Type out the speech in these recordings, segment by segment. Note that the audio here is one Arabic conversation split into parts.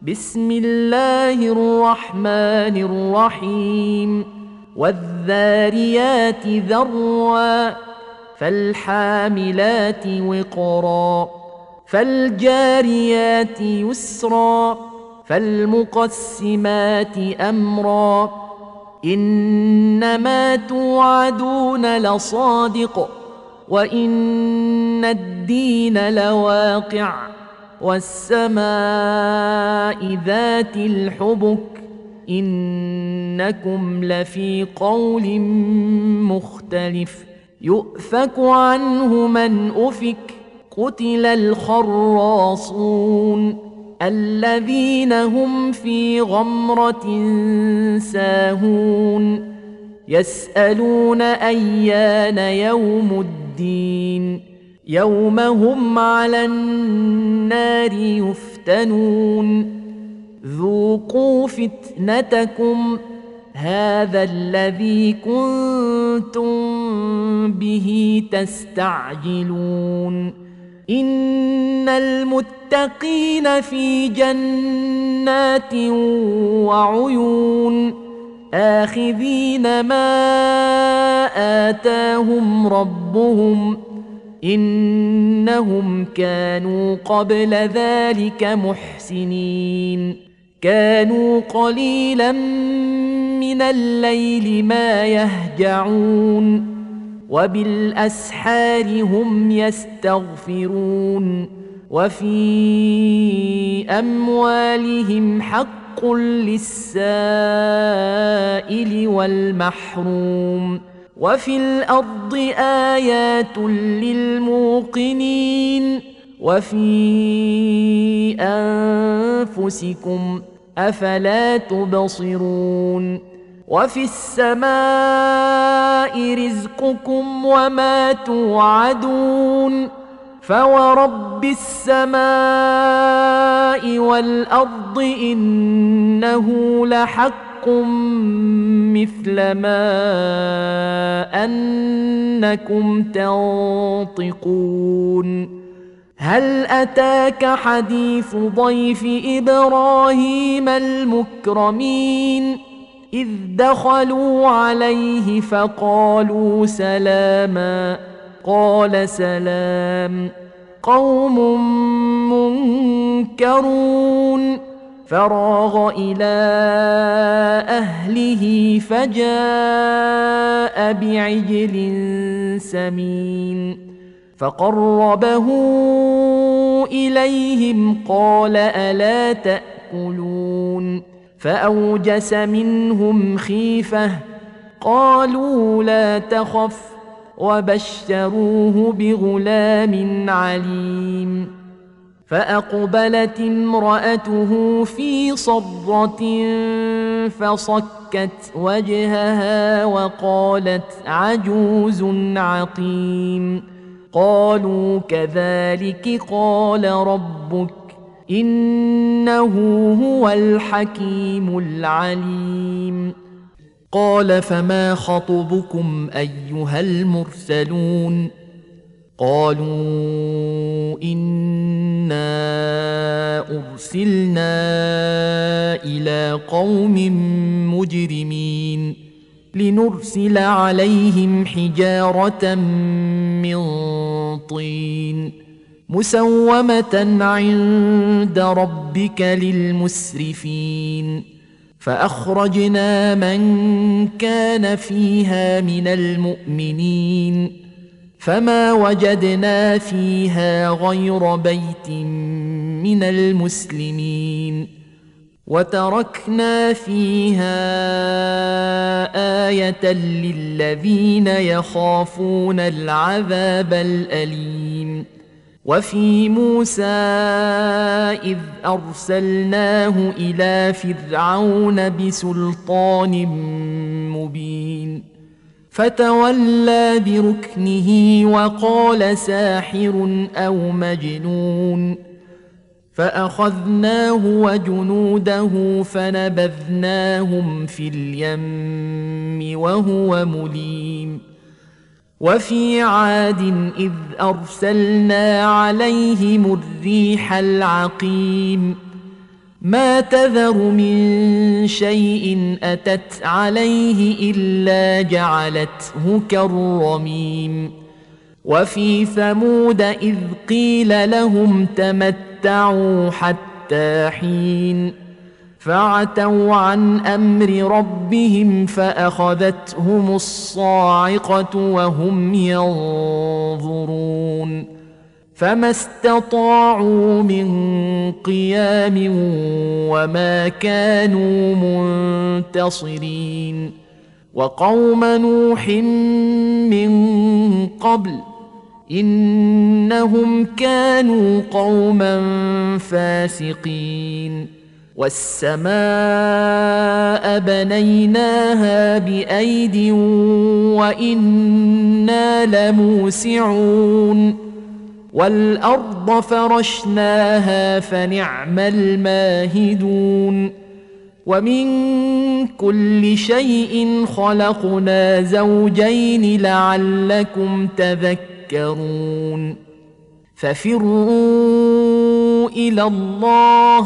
بسم الله الرحمن الرحيم والذاريات ذروا فالحاملات وقرا فالجاريات يسرا فالمقسمات أمرا إنما توعدون لصادق وإن الدين لواقع والسماء ذات الحبك إنكم لفي قول مختلف يؤفك عنه من أفك قتل الخراصون الذين هم في غمرة ساهون يسألون أيان يوم الدين يوم هم على النار يفتنون ذوقوا فتنتكم هذا الذي كنتم به تستعجلون إن المتقين في جنات وعيون آخذين ما آتاهم ربهم إنهم كانوا قبل ذلك محسنين كانوا قليلا من الليل ما يهجعون وبالأسحار هم يستغفرون وفي أموالهم حق للسائل والمحروم وفي الأرض آيات للموقنين وفي أنفسكم أفلا تبصرون وفي السماء رزقكم وما توعدون فورب السماء والأرض إنه لحق مثل ما أنكم تنطقون هل أتاك حديث ضيف إبراهيم المكرمين إذ دخلوا عليه فقالوا سلاما قال سلام قوم منكرون فراغ إلى أهله فجاء بعجل سمين فقربه إليهم قال ألا تأكلون فأوجس منهم خيفة قالوا لا تخف وبشروه بغلام عليم فأقبلت امرأته في صرة فصكت وجهها وقالت عجوز عقيم قالوا كذلك قال ربك إنه هو الحكيم العليم قال فما خطبكم أيها المرسلون قالوا إنا أرسلنا إلى قوم مجرمين لنرسل عليهم حجارة من طين مسومة عند ربك للمسرفين فأخرجنا من كان فيها من المؤمنين فما وجدنا فيها غير بيت من المسلمين وتركنا فيها آية للذين يخافون العذاب الأليم وفي موسى إذ أرسلناه إلى فرعون بسلطان مبين فتولى بركنه وقال ساحر أو مجنون فأخذناه وجنوده فنبذناهم في اليم وهو مليم وفي عاد إذ أرسلنا عليهم الريح العقيم ما تذر من شيء أتت عليه إلا جعلته كالرميم وفي ثمود إذ قيل لهم تمتعوا حتى حين فعتوا عن أمر ربهم فأخذتهم الصاعقة وهم ينظرون فما استطاعوا من قيام وما كانوا منتصرين وقوم نوح من قبل إنهم كانوا قوما فاسقين والسماء بنيناها بأيد وإنا لموسعون والأرض فرشناها فنعم الماهدون ومن كل شيء خلقنا زوجين لعلكم تذكرون ففروا إلى الله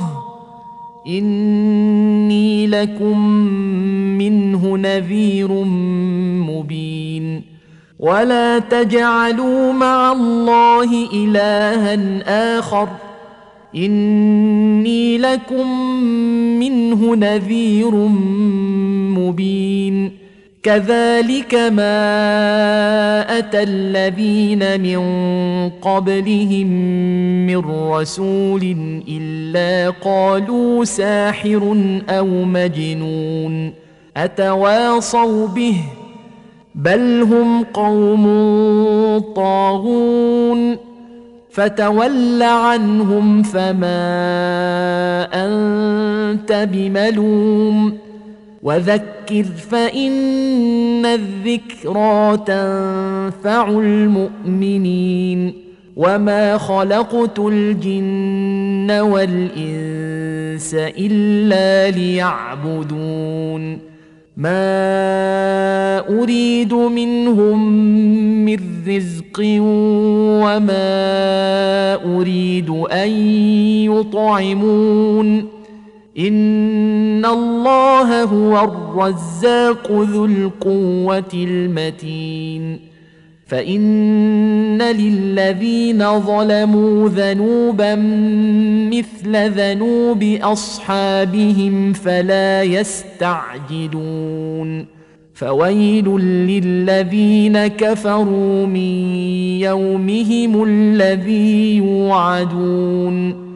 إني لكم منه نذير مبين ولا تجعلوا مع الله إلها آخر إني لكم منه نذير مبين كذلك ما أتى الذين من قبلهم من رسول إلا قالوا ساحر أو مجنون أتواصوا به بل هم قوم طاغون فتول عنهم فما أنت بملوم وذكر فإن الذكرى تنفع المؤمنين وما خلقت الجن والإنس إلا ليعبدون ما أريد منهم من رزق وما أريد أن يطعمون إن الله هو الرزاق ذو القوة المتين فإن للذين ظلموا ذنوبا مثل ذنوب أصحابهم فلا يستعجلون فويل للذين كفروا من يومهم الذي يوعدون